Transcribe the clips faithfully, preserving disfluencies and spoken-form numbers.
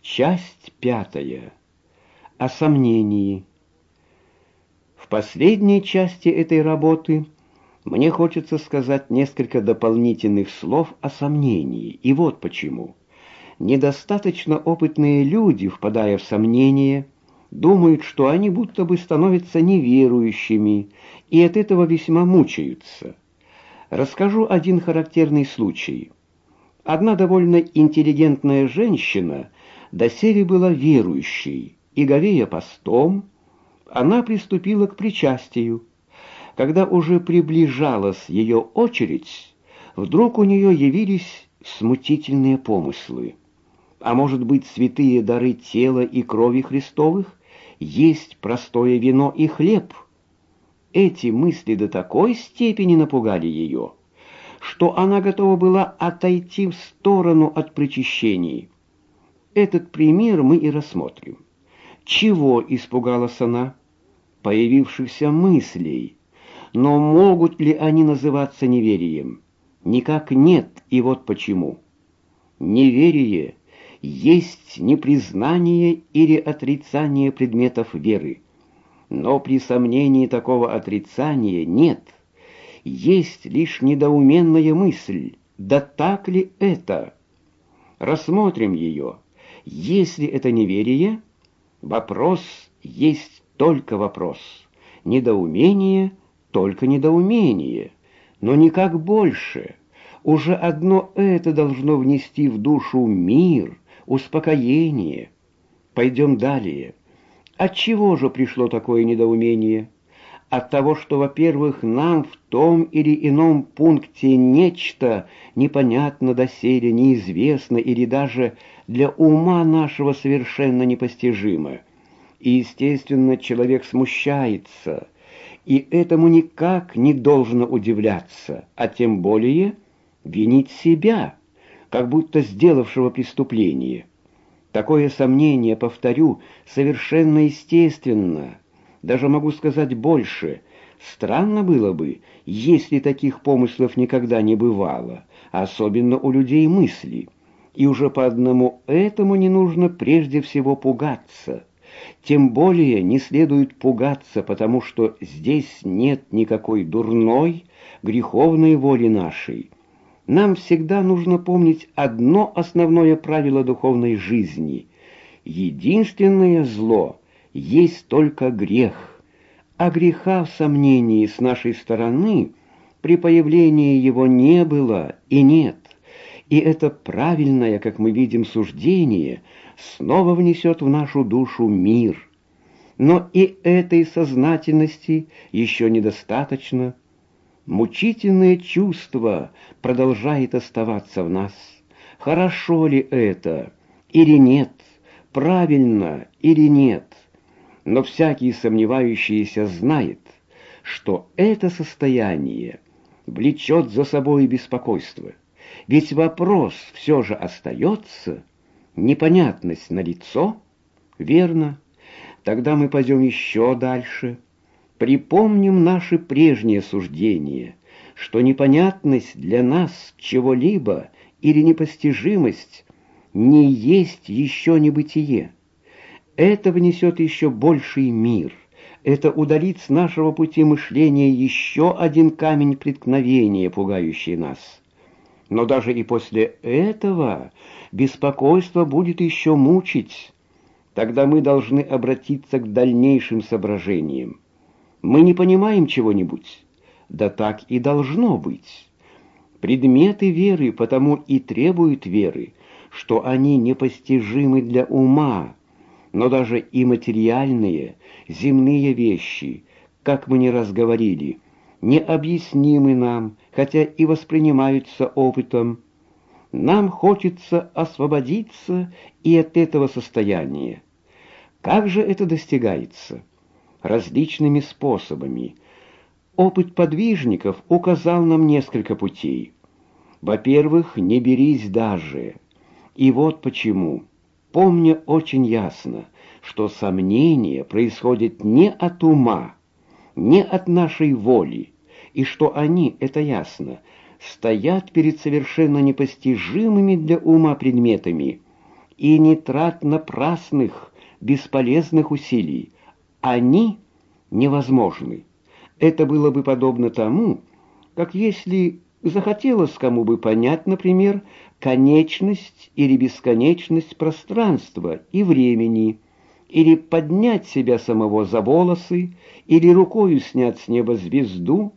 Часть пятая. О сомнении. В последней части этой работы мне хочется сказать несколько дополнительных слов о сомнении, и вот почему. Недостаточно опытные люди, впадая в сомнение, думают, что они будто бы становятся неверующими, и от этого весьма мучаются. Расскажу один характерный случай. Одна довольно интеллигентная женщина доселе была верующей, и, говея постом, она приступила к причастию. Когда уже приближалась ее очередь, вдруг у нее явились смутительные помыслы. А может быть, святые дары тела и крови Христовых есть простое вино и хлеб? Эти мысли до такой степени напугали ее, что она готова была отойти в сторону от причащений. Этот пример мы и рассмотрим. Чего испугалась она? Появившихся мыслей. Но могут ли они называться неверием? Никак нет, и вот почему. Неверие есть непризнание или отрицание предметов веры. Но при сомнении такого отрицания нет. Есть лишь недоуменная мысль, да так ли это? Рассмотрим ее. Если это неверие, вопрос есть только вопрос. Недоумение — только недоумение, но никак больше. Уже одно это должно внести в душу мир, успокоение. Пойдем далее. Отчего же пришло такое недоумение? От того, что, во-первых, нам в том или ином пункте нечто непонятно доселе, неизвестно или даже для ума нашего совершенно непостижимо. И, естественно, человек смущается, и этому никак не должно удивляться, а тем более винить себя, как будто сделавшего преступление. Такое сомнение, повторю, совершенно естественно. Даже могу сказать больше. Странно было бы, если таких помыслов никогда не бывало, особенно у людей мысли. И уже по одному этому не нужно прежде всего пугаться. Тем более не следует пугаться, потому что здесь нет никакой дурной, греховной воли нашей. Нам всегда нужно помнить одно основное правило духовной жизни. Единственное зло есть только грех, а греха в сомнении с нашей стороны при появлении его не было и нет. И это правильное, как мы видим, суждение снова внесет в нашу душу мир. Но и этой сознательности еще недостаточно. Мучительное чувство продолжает оставаться в нас. Хорошо ли это или нет? Правильно или нет? Но всякий сомневающийся знает, что это состояние влечет за собой беспокойство. Ведь вопрос все же остается, непонятность налицо. Верно. Тогда мы пойдем еще дальше. Припомним наши прежние суждения, что непонятность для нас чего-либо или непостижимость не есть еще небытие. Это внесет еще больший мир, это удалит с нашего пути мышления еще один камень преткновения, пугающий нас. Но даже и после этого беспокойство будет еще мучить. Тогда мы должны обратиться к дальнейшим соображениям. Мы не понимаем чего-нибудь? Да так и должно быть. Предметы веры потому и требуют веры, что они непостижимы для ума, но даже и материальные, земные вещи, как мы не раз говорили, необъяснимы нам, хотя и воспринимаются опытом. Нам хочется освободиться и от этого состояния. Как же это достигается? Различными способами. Опыт подвижников указал нам несколько путей. Во-первых, не берись даже. И вот почему. Помня очень ясно, что сомнение происходит не от ума, не от нашей воли, и что они, это ясно, стоят перед совершенно непостижимыми для ума предметами, и не трать напрасных, бесполезных усилий. Они невозможны. Это было бы подобно тому, как если захотелось кому бы понять, например, конечность или бесконечность пространства и времени, или поднять себя самого за волосы, или рукою снять с неба звезду.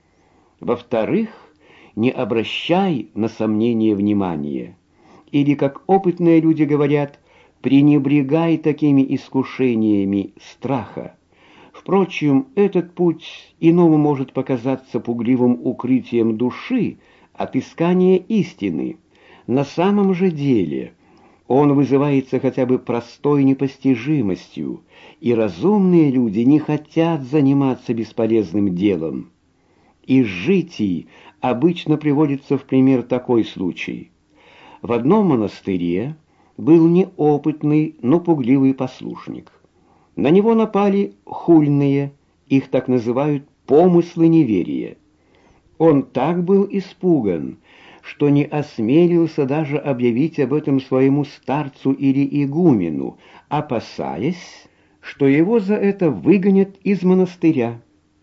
Во-вторых, не обращай на сомнения внимания. Или, как опытные люди говорят, пренебрегай такими искушениями страха. Впрочем, этот путь иному может показаться пугливым укрытием души от искания истины. На самом же деле он вызывается хотя бы простой непостижимостью, и разумные люди не хотят заниматься бесполезным делом. Из житий обычно приводится в пример такой случай. В одном монастыре был неопытный, но пугливый послушник. На него напали хульные, их так называют помыслы неверия. Он так был испуган, что не осмелился даже объявить об этом своему старцу или игумену, опасаясь, что его за это выгонят из монастыря.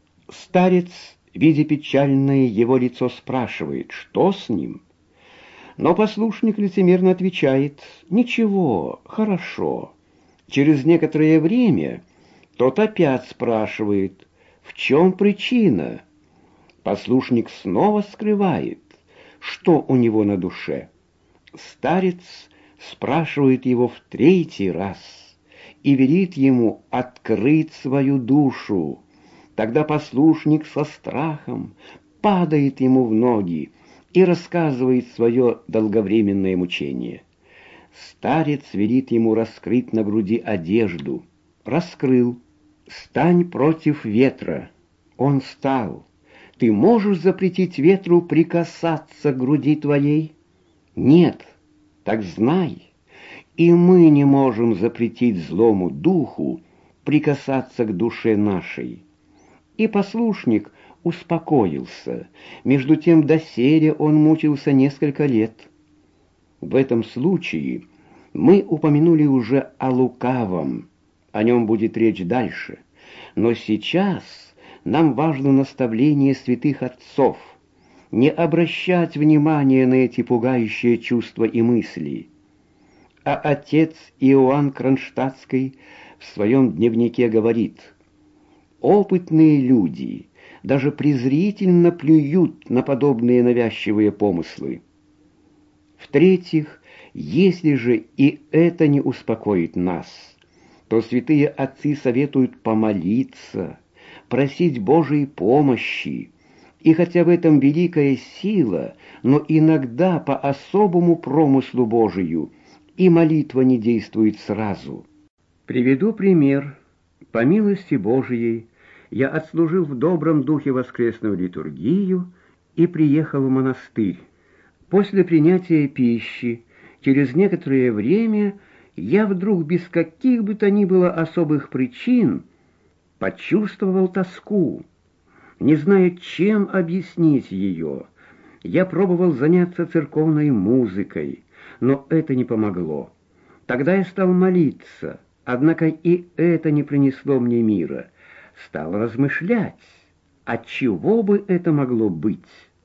Старец, видя печальное его лицо, спрашивает, что с ним. Но послушник лицемерно отвечает: «Ничего, хорошо». Через некоторое время тот опять спрашивает, в чем причина. Послушник снова скрывает, что у него на душе. Старец спрашивает его в третий раз и велит ему открыть свою душу. Тогда послушник со страхом падает ему в ноги и рассказывает свое долговременное мучение. Старец велит ему раскрыть на груди одежду. Раскрыл. «Стань против ветра». Он стал. «Ты можешь запретить ветру прикасаться к груди твоей?» «Нет». «Так знай, и мы не можем запретить злому духу прикасаться к душе нашей». И послушник успокоился. Между тем доселе он мучился несколько лет. В этом случае мы упомянули уже о лукавом, о нем будет речь дальше, но сейчас нам важно наставление святых отцов, не обращать внимания на эти пугающие чувства и мысли. А отец Иоанн Кронштадтский в своем дневнике говорит: «Опытные люди даже презрительно плюют на подобные навязчивые помыслы». В-третьих, если же и это не успокоит нас, то святые отцы советуют помолиться, просить Божией помощи, и хотя в этом великая сила, но иногда по особому промыслу Божию и молитва не действует сразу. Приведу пример. По милости Божией я отслужил в добром духе воскресную литургию и приехал в монастырь. После принятия пищи, через некоторое время, я вдруг без каких бы то ни было особых причин почувствовал тоску. Не зная, чем объяснить ее, я пробовал заняться церковной музыкой, но это не помогло. Тогда я стал молиться, однако и это не принесло мне мира. Стал размышлять, отчего бы это могло быть.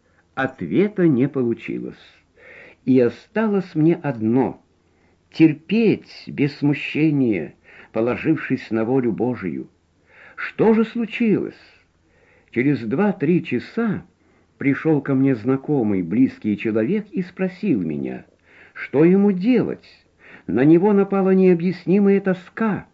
Ответа не получилось. И осталось мне одно — терпеть без смущения, положившись на волю Божию. Что же случилось? Через два-три часа пришел ко мне знакомый, близкий человек и спросил меня, что ему делать. На него напала необъяснимая тоска.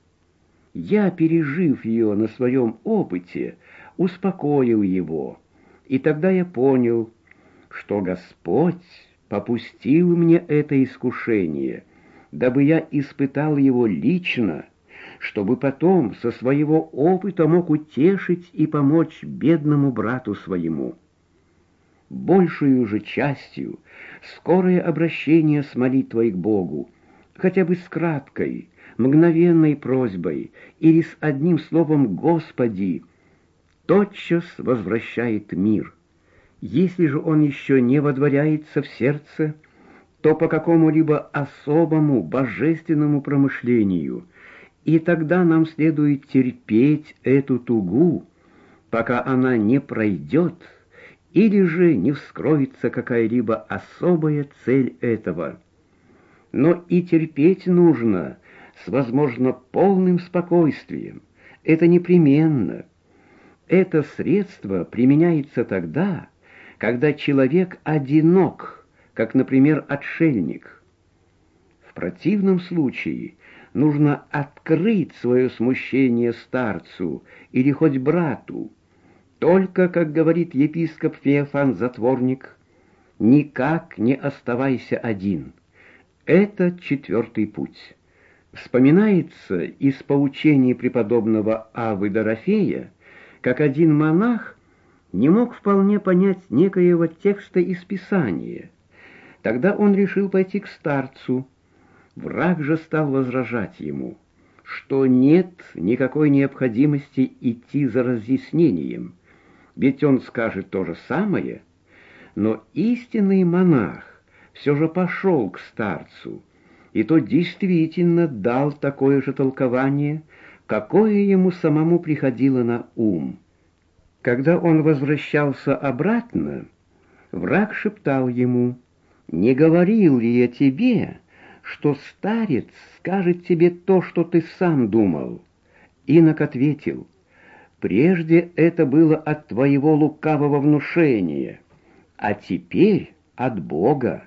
Я, пережив ее на своем опыте, успокоил его, и тогда я понял, что Господь попустил мне это искушение, дабы я испытал его лично, чтобы потом со своего опыта мог утешить и помочь бедному брату своему. Большую же частью скорое обращение с молитвой к Богу, хотя бы с краткой, мгновенной просьбой или с одним словом «Господи», тотчас возвращает мир. Если же он еще не водворяется в сердце, то по какому-либо особому божественному промышлению, и тогда нам следует терпеть эту тугу, пока она не пройдет, или же не вскроется какая-либо особая цель этого. Но и терпеть нужно с, возможно, полным спокойствием. Это непременно. Это средство применяется тогда, когда человек одинок, как, например, отшельник. В противном случае нужно открыть свое смущение старцу или хоть брату. Только, как говорит епископ Феофан Затворник, никак не оставайся один. Это четвертый путь. Вспоминается из поучений преподобного Аввы Дорофея, как один монах не мог вполне понять некоего текста из Писания. Тогда он решил пойти к старцу. Враг же стал возражать ему, что нет никакой необходимости идти за разъяснением, ведь он скажет то же самое. Но истинный монах все же пошел к старцу, и тот действительно дал такое же толкование, какое ему самому приходило на ум. Когда он возвращался обратно, враг шептал ему: «Не говорил ли я тебе, что старец скажет тебе то, что ты сам думал?» Инок ответил: «Прежде это было от твоего лукавого внушения, а теперь от Бога».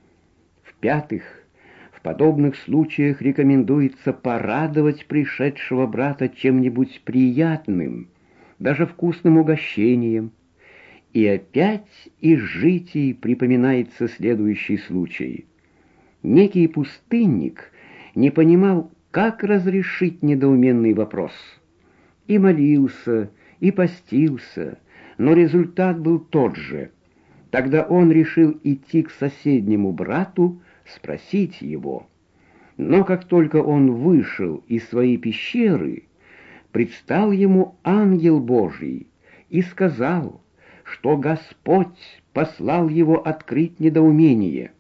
В-пятых, в подобных случаях рекомендуется порадовать пришедшего брата чем-нибудь приятным, даже вкусным угощением. И опять из житий припоминается следующий случай. Некий пустынник не понимал, как разрешить недоуменный вопрос. И молился, и постился, но результат был тот же. Тогда он решил идти к соседнему брату, спросить его. Но как только он вышел из своей пещеры, предстал ему ангел Божий и сказал, что Господь послал его открыть недоумение.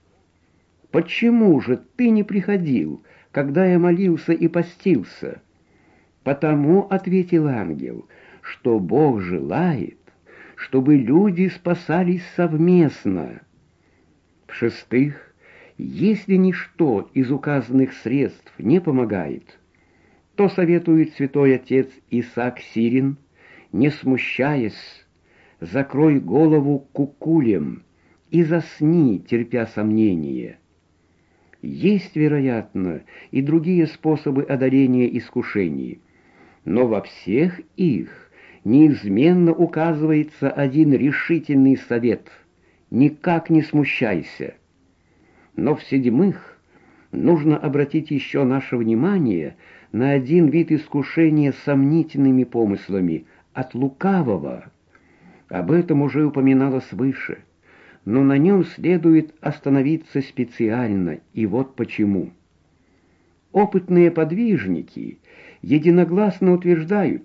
«Почему же ты не приходил, когда я молился и постился?» «Потому, — ответил ангел, — что Бог желает, чтобы люди спасались совместно». В-шестых, если ничто из указанных средств не помогает, то советует святой отец Исаак Сирин, не смущаясь, закрой голову кукулем и засни, терпя сомнения. Есть, вероятно, и другие способы одоления искушений, но во всех их неизменно указывается один решительный совет: никак не смущайся. Но в-седьмых, нужно обратить еще наше внимание на один вид искушения сомнительными помыслами от лукавого. Об этом уже упоминалось выше, но на нем следует остановиться специально, и вот почему. Опытные подвижники единогласно утверждают,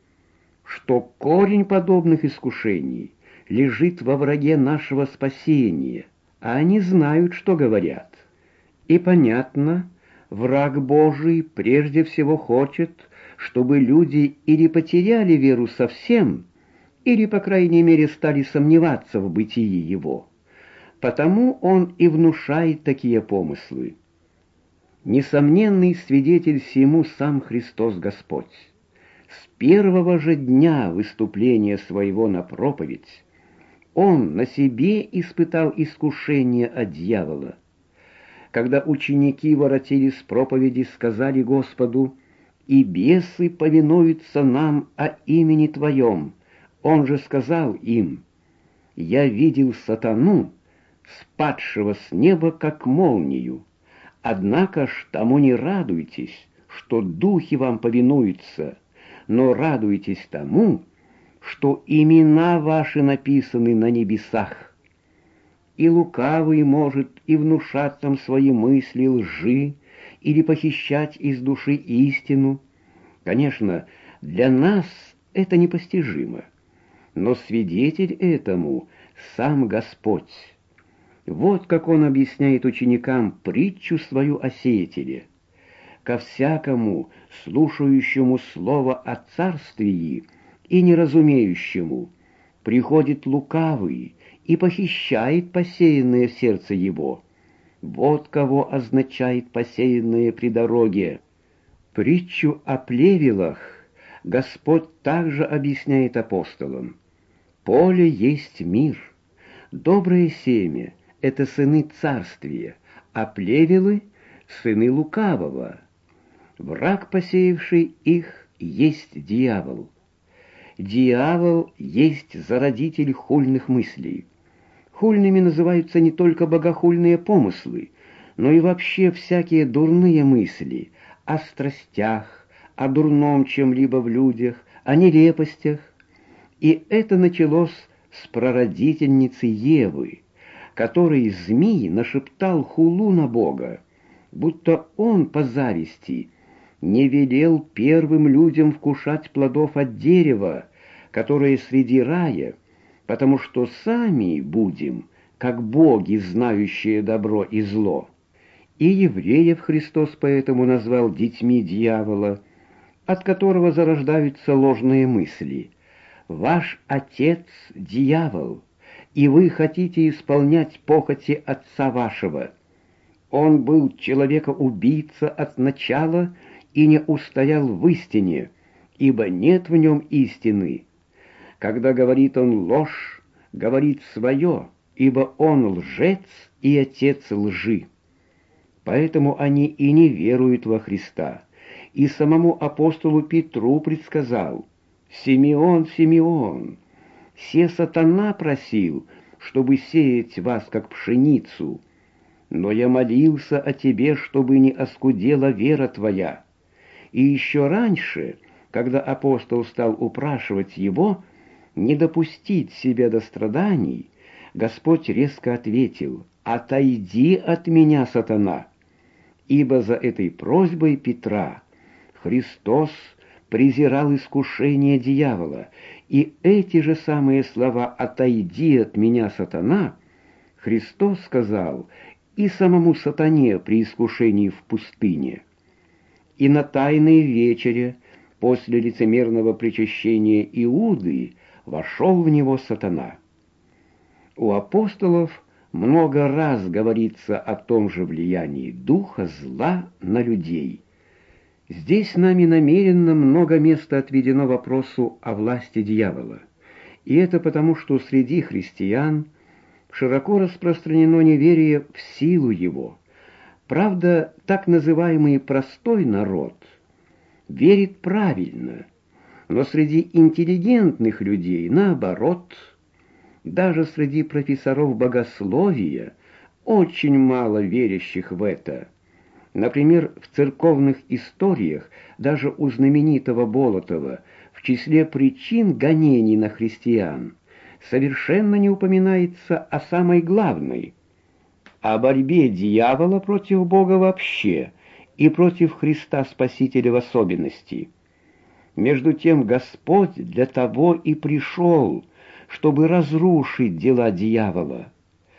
что корень подобных искушений лежит во враге нашего спасения, а они знают, что говорят. И понятно, враг Божий прежде всего хочет, чтобы люди или потеряли веру совсем, или, по крайней мере, стали сомневаться в бытии его. Потому он и внушает такие помыслы. Несомненный свидетель всему сам Христос Господь. С первого же дня выступления своего на проповедь он на себе испытал искушение от дьявола. Когда ученики воротились с проповеди, сказали Господу: «И бесы повинуются нам о имени Твоем». Он же сказал им: «Я видел сатану, спадшего с неба, как молнию. Однако ж тому не радуйтесь, что духи вам повинуются, но радуйтесь тому, что имена ваши написаны на небесах». И лукавый может и внушать нам свои мысли лжи, или похищать из души истину. Конечно, для нас это непостижимо, но свидетель этому сам Господь. Вот как он объясняет ученикам притчу свою о сеятеле. «Ко всякому, слушающему слово о царствии и неразумеющему, приходит лукавый и похищает посеянное в сердце его. Вот кого означает посеянное при дороге». Притчу о плевелах Господь также объясняет апостолам. «Поле есть мир, доброе семя — это сыны царствия, а плевелы — сыны лукавого. Враг, посеявший их, есть дьявол. Дьявол есть зародитель хульных мыслей. Хульными называются не только богохульные помыслы, но и вообще всякие дурные мысли о страстях, о дурном чем-либо в людях, о нелепостях. И это началось с прародительницы Евы, которой змей нашептал хулу на Бога, будто он по зависти не велел первым людям вкушать плодов от дерева, которое среди рая, потому что сами будем, как боги, знающие добро и зло. И евреев Христос поэтому назвал детьми дьявола, от которого зарождаются ложные мысли. «Ваш отец — дьявол, и вы хотите исполнять похоти отца вашего. Он был человека-убийца от начала и не устоял в истине, ибо нет в нем истины. Когда говорит он ложь, говорит свое, ибо он лжец и отец лжи». Поэтому они и не веруют во Христа. И самому апостолу Петру предсказал: «Симеон, Симеон, се сатана просил, чтобы сеять вас, как пшеницу, но я молился о тебе, чтобы не оскудела вера твоя». И еще раньше, когда апостол стал упрашивать его не допустить себя до страданий, Господь резко ответил: «Отойди от меня, сатана». Ибо за этой просьбой Петра Христос презирал искушение дьявола, и эти же самые слова «отойди от меня, сатана» Христос сказал и самому сатане при искушении в пустыне. И на тайной вечере, после лицемерного причащения Иуды, вошел в него сатана. У апостолов много раз говорится о том же влиянии духа зла на людей. Здесь нами намеренно много места отведено вопросу о власти дьявола. И это потому, что среди христиан широко распространено неверие в силу его. Правда, так называемый простой народ верит правильно, но среди интеллигентных людей, наоборот, даже среди профессоров богословия очень мало верящих в это. Например, в церковных историях даже у знаменитого Болотова в числе причин гонений на христиан совершенно не упоминается о самой главной — о борьбе дьявола против Бога вообще и против Христа Спасителя в особенности. Между тем Господь для того и пришел, чтобы разрушить дела дьявола.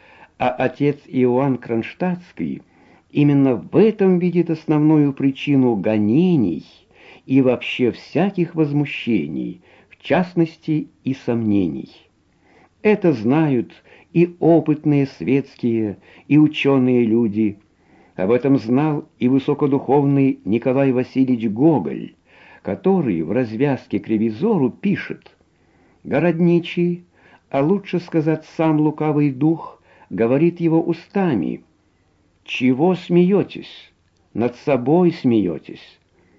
А отец Иоанн Кронштадтский именно в этом видит основную причину гонений и вообще всяких возмущений, в частности и сомнений. Это знают и опытные светские, и ученые люди. Об этом знал и высокодуховный Николай Васильевич Гоголь, который в развязке к ревизору пишет: «Городничий, а лучше сказать сам лукавый дух, говорит его устами: чего смеетесь? Над собой смеетесь».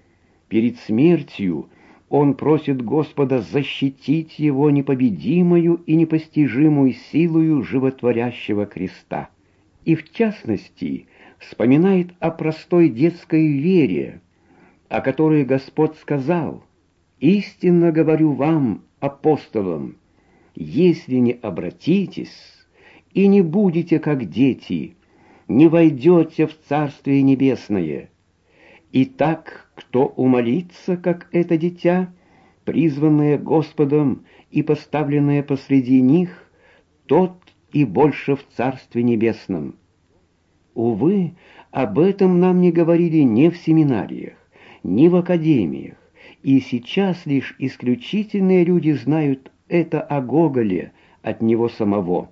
Перед смертью он просит Господа защитить его непобедимую и непостижимую силою животворящего креста. И в частности вспоминает о простой детской вере, о которой Господь сказал: «Истинно говорю вам, апостолам, если не обратитесь и не будете как дети, не войдете в Царствие Небесное. Итак, кто умолится, как это дитя, призванное Господом и поставленное посреди них, тот и больше в Царстве Небесном. Увы, об этом нам не говорили ни в семинариях, ни в академиях, и сейчас лишь исключительные люди знают это о Гоголе от него самого.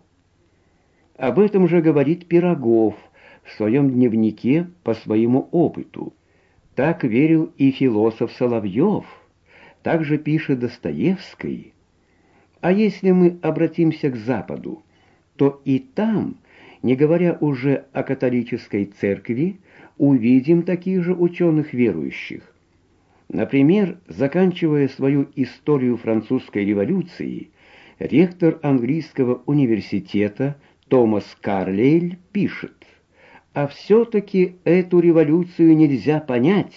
Об этом же говорит Пирогов в своем дневнике по своему опыту. Так верил и философ Соловьев, так же пишет Достоевский. А если мы обратимся к Западу, то и там, не говоря уже о католической церкви, увидим таких же ученых-верующих. Например, заканчивая свою историю французской революции, ректор английского университета Томас Карлейль пишет: «А все-таки эту революцию нельзя понять,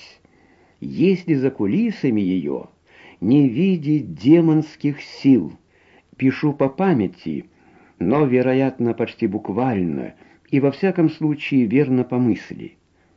если за кулисами ее не видеть демонских сил». Пишу по памяти, но, вероятно, почти буквально, и во всяком случае верно по мысли.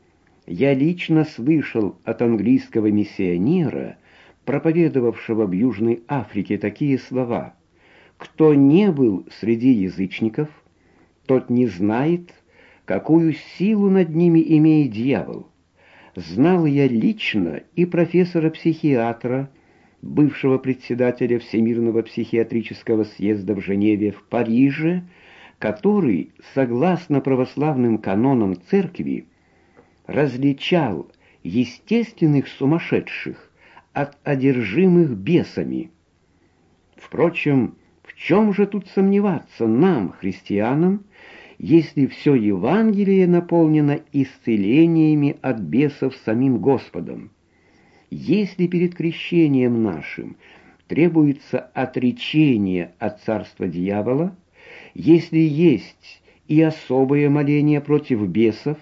Я лично слышал от английского миссионера, проповедовавшего в Южной Африке, такие слова: «Кто не был среди язычников, тот не знает, какую силу над ними имеет дьявол». Знал я лично и профессора-психиатра, бывшего председателя Всемирного психиатрического съезда в Женеве, в Париже, который, согласно православным канонам церкви, различал естественных сумасшедших от одержимых бесами. Впрочем, в чем же тут сомневаться нам, христианам, если все Евангелие наполнено исцелениями от бесов самим Господом? Если перед крещением нашим требуется отречение от царства дьявола, если есть и особое моление против бесов,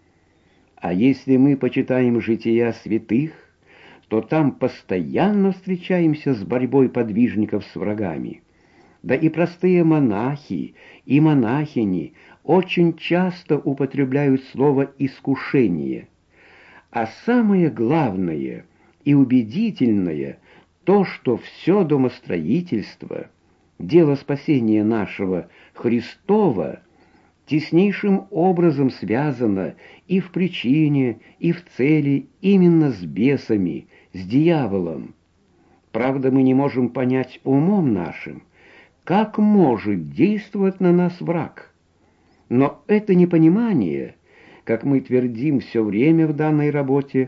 а если мы почитаем жития святых, то там постоянно встречаемся с борьбой подвижников с врагами. Да и простые монахи и монахини очень часто употребляют слово «искушение». А самое главное и убедительное то, что все домостроительство, дело спасения нашего Христова, теснейшим образом связано и в причине, и в цели именно с бесами, с дьяволом. Правда, мы не можем понять умом нашим, как может действовать на нас враг. Но это непонимание, как мы твердим все время в данной работе,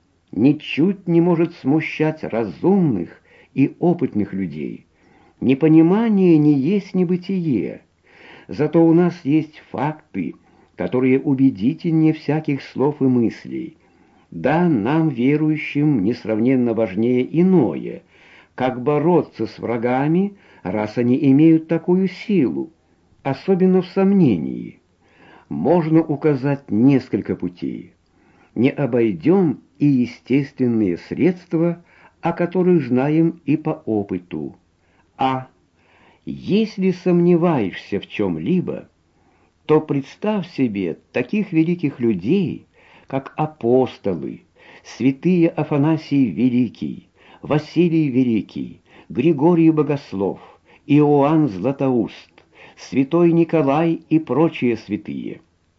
ничуть не может смущать разумных и опытных людей. Непонимание не есть небытие. Зато у нас есть факты, которые убедительнее всяких слов и мыслей. Да, нам, верующим, несравненно важнее иное, как бороться с врагами, раз они имеют такую силу, особенно в сомнении. Можно указать несколько путей. Не обойдем и естественные средства, о которых знаем и по опыту. А если сомневаешься в чем-либо, то представь себе таких великих людей, как апостолы, святые Афанасий Великий, Василий Великий, Григорий Богослов, Иоанн Златоуст, святой Николай и прочие святые.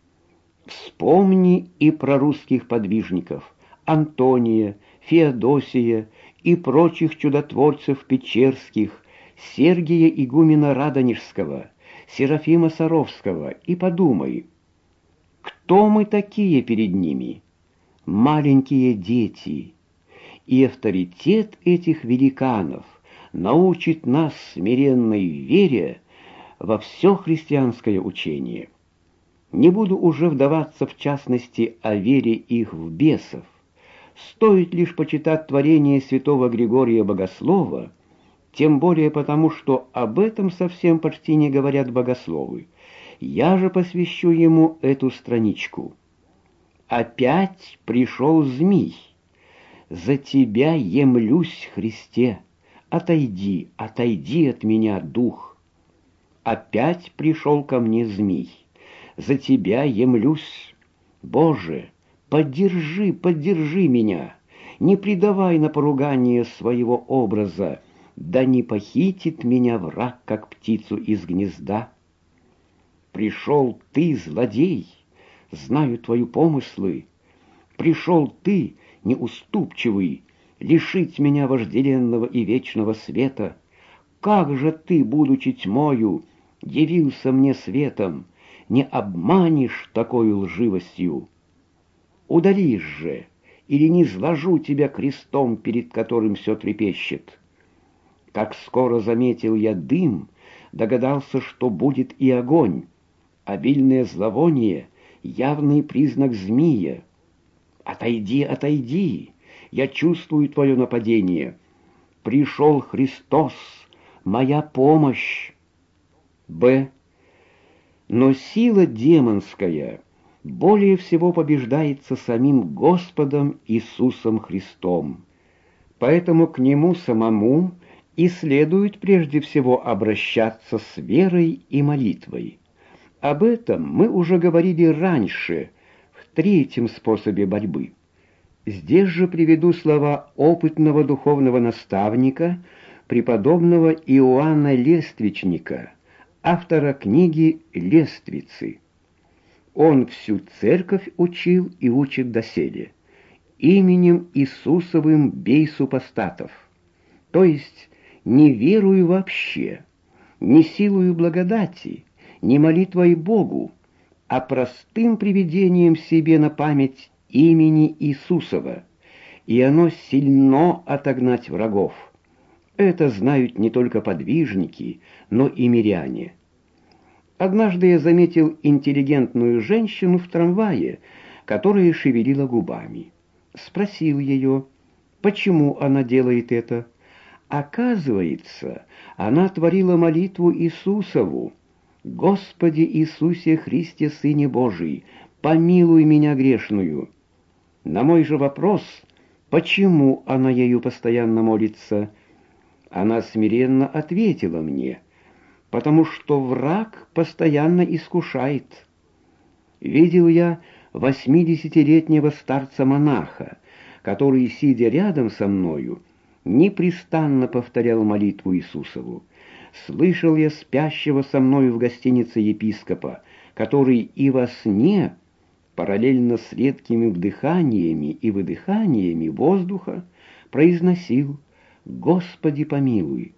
Вспомни и про русских подвижников Антония, Феодосия и прочих чудотворцев печерских, Сергия игумена Радонежского, Серафима Саровского, и подумай, кто мы такие перед ними? Маленькие дети. И авторитет этих великанов научит нас смиренной вере во все христианское учение. Не буду уже вдаваться в частности о вере их в бесов. Стоит лишь почитать творение святого Григория Богослова, тем более потому, что об этом совсем почти не говорят богословы. Я же посвящу ему эту страничку. «Опять пришел змей. За тебя емлюсь, Христе. Отойди, отойди от меня, дух. Опять пришел ко мне змей. За тебя емлюсь. Боже, поддержи, поддержи меня. Не предавай на поругание своего образа, да не похитит меня враг, как птицу из гнезда». Пришел ты, злодей, знаю твои помыслы. Пришел ты, неуступчивый, лишить меня вожделенного и вечного света. Как же ты, будучи тьмою, явился мне светом, не обманешь такой лживостью? Удались же, или не зложу тебя крестом, перед которым все трепещет. Как скоро заметил я дым, догадался, что будет и огонь. Обильное зловоние — явный признак змея. Отойди, отойди, я чувствую твое нападение. Пришел Христос, моя помощь. Б. Но сила демонская более всего побеждается самим Господом Иисусом Христом. Поэтому к Нему самому и следует прежде всего обращаться с верой и молитвой. Об этом мы уже говорили раньше, в третьем способе борьбы. Здесь же приведу слова опытного духовного наставника, преподобного Иоанна Лествичника, автора книги «Лествицы». Он всю церковь учил и учит доселе. Именем Иисусовым бей супостатов, то есть не верую вообще, не силою благодати, не молитвой Богу, а простым приведением себе на память имени Иисусова, и оно сильно отогнать врагов. Это знают не только подвижники, но и миряне. Однажды я заметил интеллигентную женщину в трамвае, которая шевелила губами. Спросил ее, почему она делает это. Оказывается, она творила молитву Иисусову: «Господи Иисусе Христе, Сыне Божий, помилуй меня грешную». На мой же вопрос, почему она ею постоянно молится, она смиренно ответила мне: потому что враг постоянно искушает. Видел я восьмидесятилетнего старца-монаха, который, сидя рядом со мною, непрестанно повторял молитву Иисусову. Слышал я спящего со мною в гостинице епископа, который и во сне, параллельно с редкими вдыханиями и выдыханиями воздуха, произносил: «Господи, помилуй».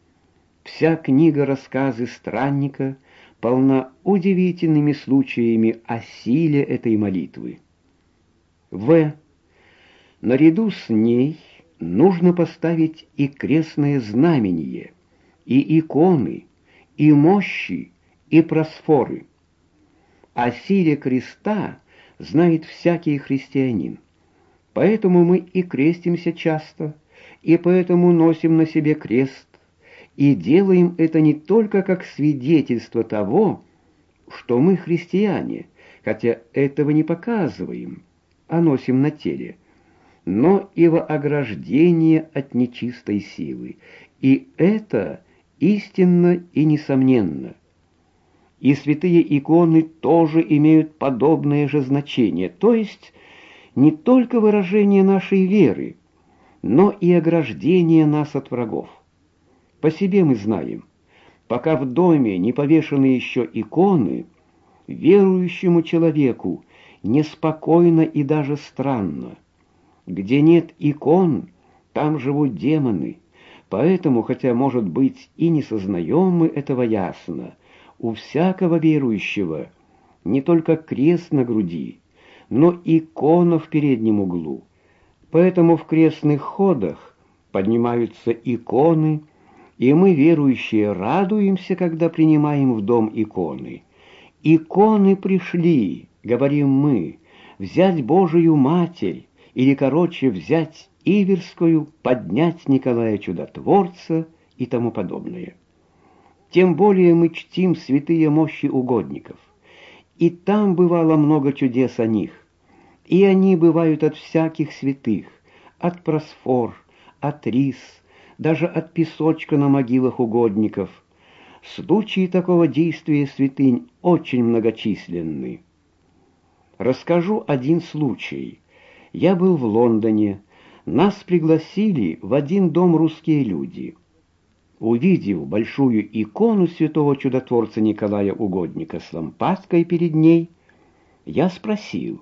Вся книга «Рассказы странника» полна удивительными случаями о силе этой молитвы. В. Наряду с ней нужно поставить и крестное знамение, и иконы, и мощи, и просфоры. О силе креста знает всякий христианин. Поэтому мы и крестимся часто, и поэтому носим на себе крест, и делаем это не только как свидетельство того, что мы христиане, хотя этого не показываем, а носим на теле, но и во ограждение от нечистой силы, и это истинно и несомненно. И святые иконы тоже имеют подобное же значение, то есть не только выражение нашей веры, но и ограждение нас от врагов. По себе мы знаем, пока в доме не повешены еще иконы, верующему человеку неспокойно и даже странно. Где нет икон, там живут демоны, поэтому, хотя, может быть, и не сознаем мы этого ясно, у всякого верующего не только крест на груди, но икона в переднем углу. Поэтому в крестных ходах поднимаются иконы, и мы, верующие, радуемся, когда принимаем в дом иконы. Иконы пришли, говорим мы, взять Божию Матерь, или, короче, взять Иверскую, поднять Николая Чудотворца и тому подобное. Тем более мы чтим святые мощи угодников. И там бывало много чудес о них. И они бывают от всяких святых, от просфор, от рис, даже от песочка на могилах угодников. Случаи такого действия святынь очень многочисленны. Расскажу один случай. Я был в Лондоне. Нас пригласили в один дом русские люди. Увидев большую икону святого чудотворца Николая Угодника с лампадкой перед ней, я спросил,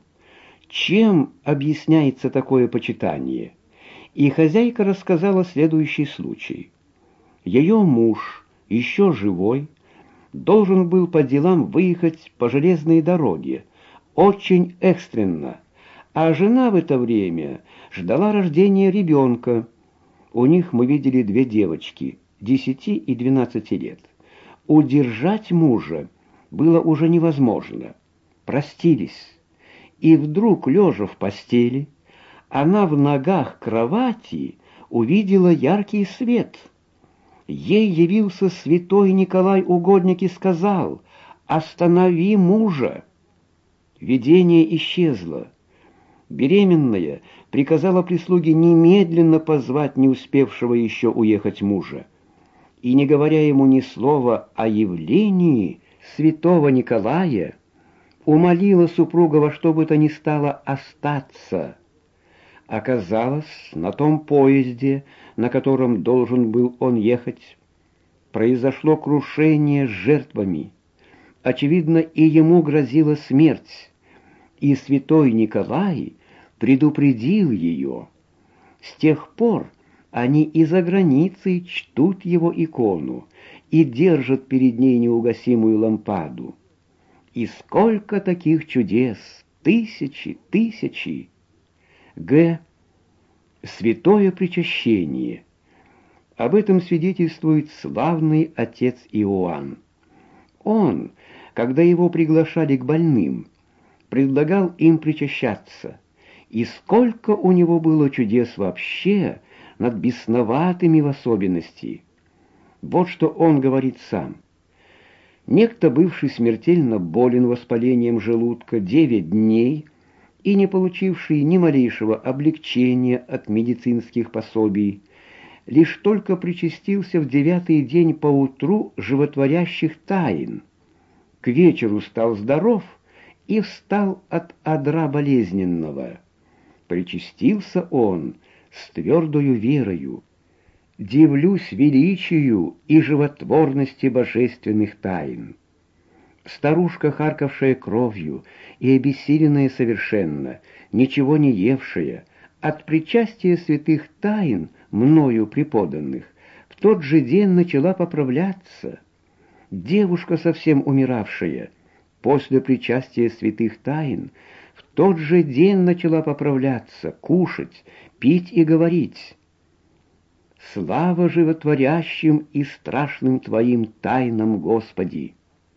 чем объясняется такое почитание, и хозяйка рассказала следующий случай. Ее муж, еще живой, должен был по делам выехать по железной дороге, очень экстренно, а жена в это время ждала рождения ребенка. У них мы видели две девочки, десяти и двенадцати лет. Удержать мужа было уже невозможно. Простились. И вдруг, лежа в постели, она в ногах кровати увидела яркий свет. Ей явился святой Николай Угодник и сказал: «Останови мужа». Видение исчезло. Беременная приказала прислуге немедленно позвать не успевшего еще уехать мужа. И, не говоря ему ни слова о явлении святого Николая, умолила супруга во что бы то ни стало остаться. Оказалось, на том поезде, на котором должен был он ехать, произошло крушение с жертвами. Очевидно, и ему грозила смерть, и святой Николай предупредил ее. С тех пор они и за границей чтут его икону и держат перед ней неугасимую лампаду. И сколько таких чудес! Тысячи, тысячи! Г. Святое причащение. Об этом свидетельствует славный отец Иоанн. Он, когда его приглашали к больным, предлагал им причащаться, и сколько у него было чудес вообще, над бесноватыми в особенности. Вот что он говорит сам. Некто, бывший смертельно болен воспалением желудка девять дней и не получивший ни малейшего облегчения от медицинских пособий, лишь только причастился в девятый день поутру животворящих тайн. К вечеру стал здоров и встал от одра болезненного. Причастился он с твердою верою. Дивлюсь величию и животворности божественных тайн. Старушка, харкавшая кровью и обессиленная совершенно, ничего не евшая, от причастия святых тайн, мною преподанных, в тот же день начала поправляться. Девушка, совсем умиравшая, после причастия святых тайн, в тот же день начала поправляться, кушать, пить и говорить. Слава животворящим и страшным Твоим тайнам, Господи!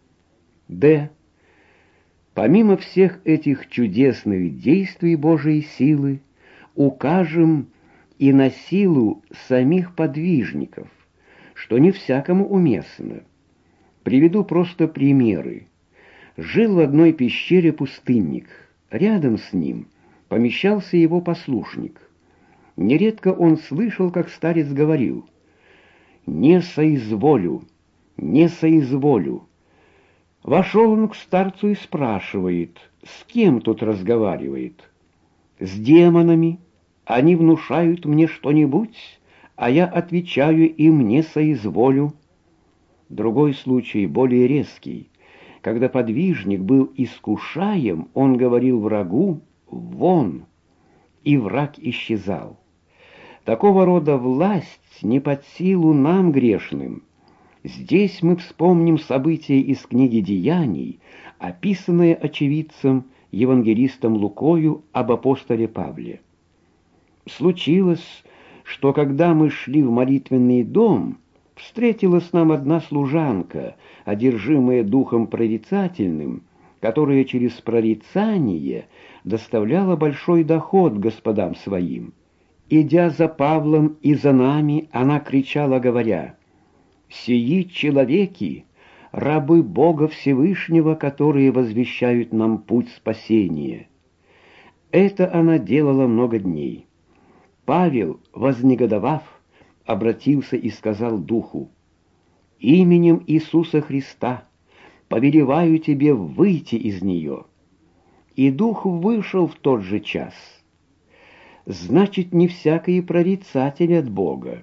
Д. Помимо всех этих чудесных действий Божией силы, укажем и на силу самих подвижников, что не всякому уместно. Приведу просто примеры. Жил в одной пещере пустынник, рядом с ним помещался его послушник. Нередко он слышал, как старец говорил: «Не соизволю, не соизволю». Вошел он к старцу и спрашивает, с кем тут разговаривает. «С демонами. Они внушают мне что-нибудь, а я отвечаю им: не соизволю». Другой случай, более резкий. Когда подвижник был искушаем, он говорил врагу: «Вон!» и враг исчезал. Такого рода власть не под силу нам, грешным. Здесь мы вспомним события из книги «Деяний», описанные очевидцем, евангелистом Лукою, об апостоле Павле. Случилось, что когда мы шли в молитвенный дом, встретилась нам одна служанка, одержимая духом прорицательным, которая через прорицание доставляла большой доход господам своим. Идя за Павлом и за нами, она кричала, говоря: «Сии человеки, рабы Бога Всевышнего, которые возвещают нам путь спасения». Это она делала много дней. Павел, вознегодовав, обратился и сказал духу: «Именем Иисуса Христа повелеваю тебе выйти из нее». И дух вышел в тот же час. Значит, не всякий прорицатель от Бога,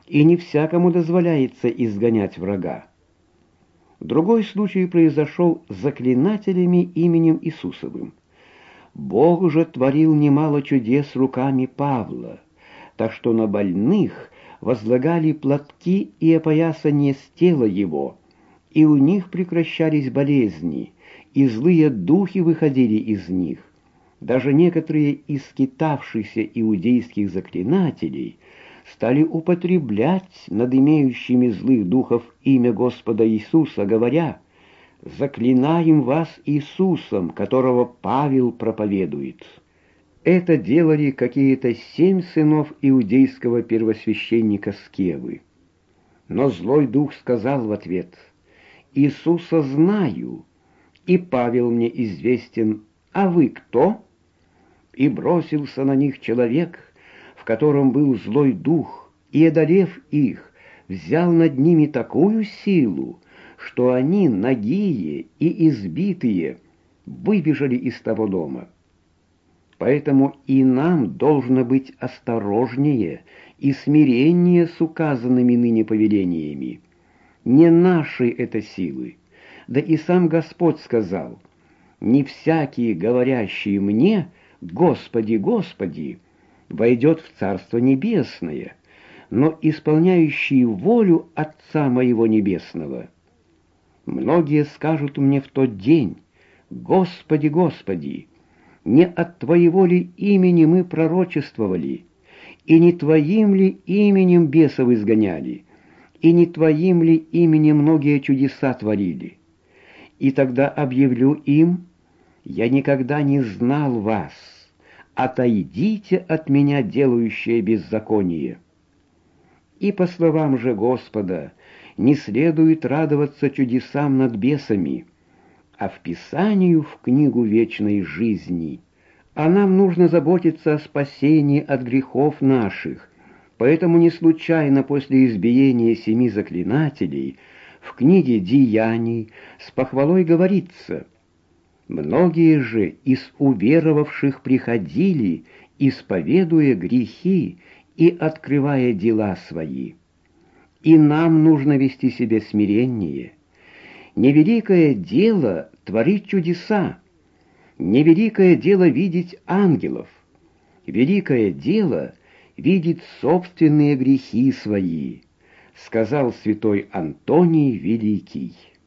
и не всякому дозволяется изгонять врага. Другой случай произошел с заклинателями именем Иисусовым. Бог уже творил немало чудес руками Павла, так что на больных возлагали платки и опоясание с тела его, и у них прекращались болезни, и злые духи выходили из них. Даже некоторые из скитавшихся иудейских заклинателей стали употреблять над имеющими злых духов имя Господа Иисуса, говоря: «Заклинаем вас Иисусом, которого Павел проповедует». Это делали какие-то семь сынов иудейского первосвященника Скевы. Но злой дух сказал в ответ: «Иисуса знаю, и Павел мне известен, а вы кто?» И бросился на них человек, в котором был злой дух, и, одолев их, взял над ними такую силу, что они, нагие и избитые, выбежали из того дома. Поэтому и нам должно быть осторожнее и смирение с указанными ныне повелениями. Не нашей это силы, да и сам Господь сказал: «Не всякий, говорящий мне: Господи, Господи, войдет в Царство Небесное, но исполняющий волю Отца Моего Небесного». Многие скажут мне в тот день: «Господи, Господи, не от Твоего ли имени мы пророчествовали, и не Твоим ли именем бесов изгоняли, и не Твоим ли именем многие чудеса творили?» И тогда объявлю им: «Я никогда не знал вас, отойдите от меня, делающие беззаконие». И по словам же Господа, не следует радоваться чудесам над бесами, а вписанию в книгу вечной жизни. А нам нужно заботиться о спасении от грехов наших, поэтому не случайно после избиения семи заклинателей в книге Деяний с похвалой говорится: «Многие же из уверовавших приходили, исповедуя грехи и открывая дела свои». И нам нужно вести себя смиреннее. Невеликое дело творить чудеса, невеликое дело видеть ангелов, великое дело видеть собственные грехи свои, сказал святой Антоний Великий.